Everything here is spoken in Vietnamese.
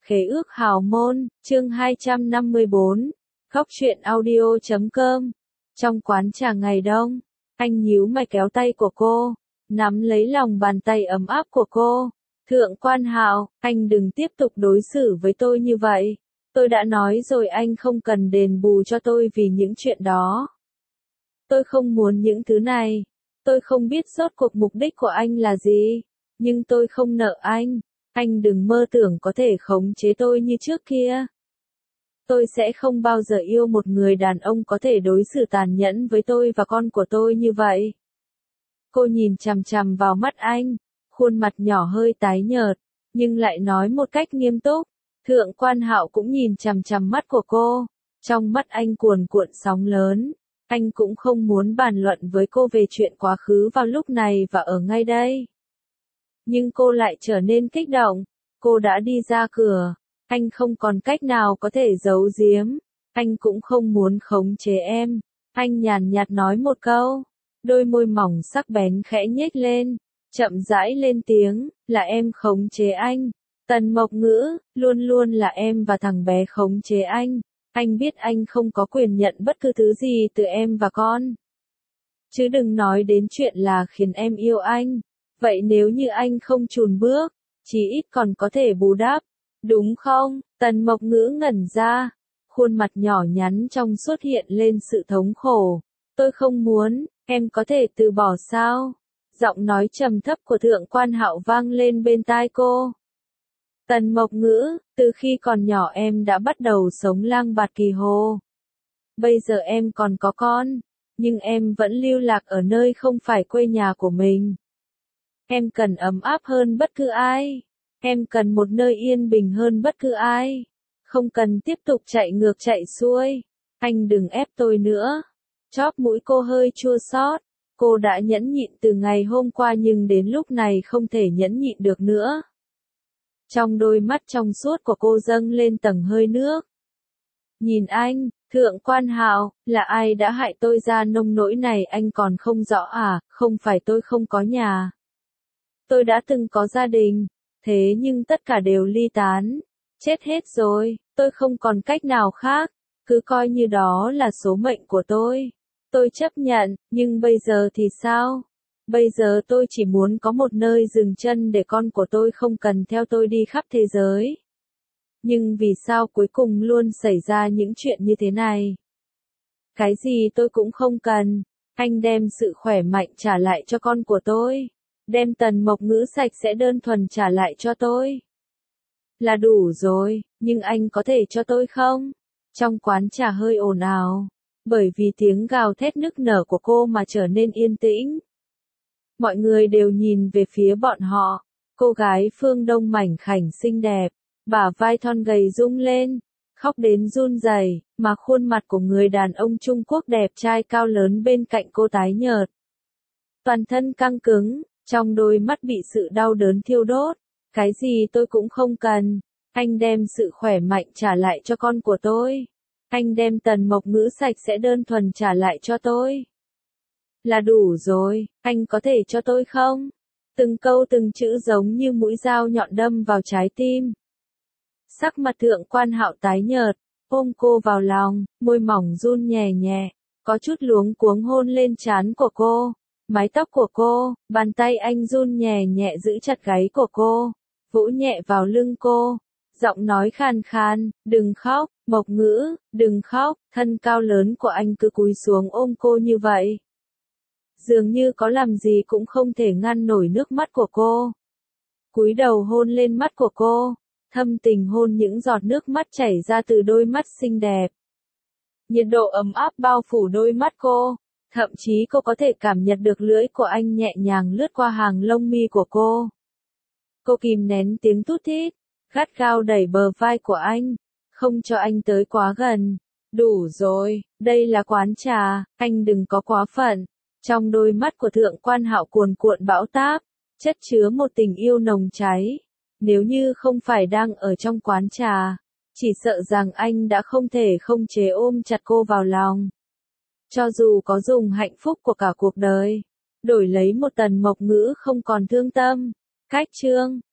Khế ước hào môn, chương 254, Góc truyện audio.com. Trong quán trà ngày đông, anh nhíu mày kéo tay của cô, nắm lấy lòng bàn tay ấm áp của cô. Thượng Quan Hạo, anh đừng tiếp tục đối xử với tôi như vậy. Tôi đã nói rồi anh không cần đền bù cho tôi vì những chuyện đó. Tôi không muốn những thứ này. Tôi không biết rốt cuộc mục đích của anh là gì. Nhưng tôi không nợ anh. Anh đừng mơ tưởng có thể khống chế tôi như trước kia. Tôi sẽ không bao giờ yêu một người đàn ông có thể đối xử tàn nhẫn với tôi và con của tôi như vậy. Cô nhìn chằm chằm vào mắt anh, khuôn mặt nhỏ hơi tái nhợt, nhưng lại nói một cách nghiêm túc. Thượng Quan Hạo cũng nhìn chằm chằm mắt của cô, trong mắt anh cuồn cuộn sóng lớn. Anh cũng không muốn bàn luận với cô về chuyện quá khứ vào lúc này và ở ngay đây. Nhưng cô lại trở nên kích động, cô đã đi ra cửa, anh không còn cách nào có thể giấu giếm, anh cũng không muốn khống chế em. Anh nhàn nhạt nói một câu, đôi môi mỏng sắc bén khẽ nhếch lên, chậm rãi lên tiếng, là em khống chế anh. Tần Mộc Ngữ, luôn luôn là em và thằng bé khống chế anh. Anh biết anh không có quyền nhận bất cứ thứ gì từ em và con. Chứ đừng nói đến chuyện là khiến em yêu anh. Vậy nếu như anh không chùn bước, chí ít còn có thể bù đắp, đúng không? Tần Mộc Ngữ ngẩn ra, khuôn mặt nhỏ nhắn trong suốt hiện lên sự thống khổ. Tôi không muốn, em có thể từ bỏ sao? Giọng nói trầm thấp của Thượng Quan Hạo vang lên bên tai cô. Tần Mộc Ngữ, từ khi còn nhỏ em đã bắt đầu sống lang bạt kỳ hồ. Bây giờ em còn có con, nhưng em vẫn lưu lạc ở nơi không phải quê nhà của mình. Em cần ấm áp hơn bất cứ ai. Em cần một nơi yên bình hơn bất cứ ai. Không cần tiếp tục chạy ngược chạy xuôi. Anh đừng ép tôi nữa. Chóp mũi cô hơi chua xót. Cô đã nhẫn nhịn từ ngày hôm qua nhưng đến lúc này không thể nhẫn nhịn được nữa. Trong đôi mắt trong suốt của cô dâng lên tầng hơi nước. Nhìn anh, Thượng Quan Hạo, là ai đã hại tôi ra nông nỗi này anh còn không rõ à? Không phải tôi không có nhà. Tôi đã từng có gia đình, thế nhưng tất cả đều ly tán, chết hết rồi, tôi không còn cách nào khác, cứ coi như đó là số mệnh của tôi. Tôi chấp nhận, nhưng bây giờ thì sao? Bây giờ tôi chỉ muốn có một nơi dừng chân để con của tôi không cần theo tôi đi khắp thế giới. Nhưng vì sao cuối cùng luôn xảy ra những chuyện như thế này? Cái gì tôi cũng không cần, anh đem sự khỏe mạnh trả lại cho con của tôi. Đem Tần Mộc Ngữ sạch sẽ đơn thuần trả lại cho tôi. Là đủ rồi, nhưng anh có thể cho tôi không? Trong quán trà hơi ồn ào, bởi vì tiếng gào thét nức nở của cô mà trở nên yên tĩnh. Mọi người đều nhìn về phía bọn họ. Cô gái phương Đông mảnh khảnh xinh đẹp, bả vai thon gầy rung lên, khóc đến run rẩy, mà khuôn mặt của người đàn ông Trung Quốc đẹp trai cao lớn bên cạnh cô tái nhợt. Toàn thân căng cứng. Trong đôi mắt bị sự đau đớn thiêu đốt. Cái gì tôi cũng không cần. Anh đem sự khỏe mạnh trả lại cho con của tôi. Anh đem Tần Mộc Ngữ sạch sẽ đơn thuần trả lại cho tôi. Là đủ rồi, anh có thể cho tôi không? Từng câu từng chữ giống như mũi dao nhọn đâm vào trái tim. Sắc mặt Thượng Quan Hạo tái nhợt, ôm cô vào lòng, môi mỏng run nhẹ nhẹ, có chút luống cuống hôn lên trán của cô. Mái tóc của cô, bàn tay anh run nhẹ nhẹ giữ chặt gáy của cô, vỗ nhẹ vào lưng cô, giọng nói khàn khàn, đừng khóc, Mộc Ngữ, đừng khóc, thân cao lớn của anh cứ cúi xuống ôm cô như vậy. Dường như có làm gì cũng không thể ngăn nổi nước mắt của cô. Cúi đầu hôn lên mắt của cô, thâm tình hôn những giọt nước mắt chảy ra từ đôi mắt xinh đẹp. Nhiệt độ ấm áp bao phủ đôi mắt cô. Thậm chí cô có thể cảm nhận được lưỡi của anh nhẹ nhàng lướt qua hàng lông mi của cô. Cô kìm nén tiếng thút thít, gắt gao đẩy bờ vai của anh, không cho anh tới quá gần. Đủ rồi, đây là quán trà, anh đừng có quá phận. Trong đôi mắt của Thượng Quan Hạo cuồn cuộn bão táp, chất chứa một tình yêu nồng cháy. Nếu như không phải đang ở trong quán trà, chỉ sợ rằng anh đã không thể không chế ôm chặt cô vào lòng. Cho dù có dùng hạnh phúc của cả cuộc đời, đổi lấy một Tần Mộc Ngữ không còn thương tâm. Cách chương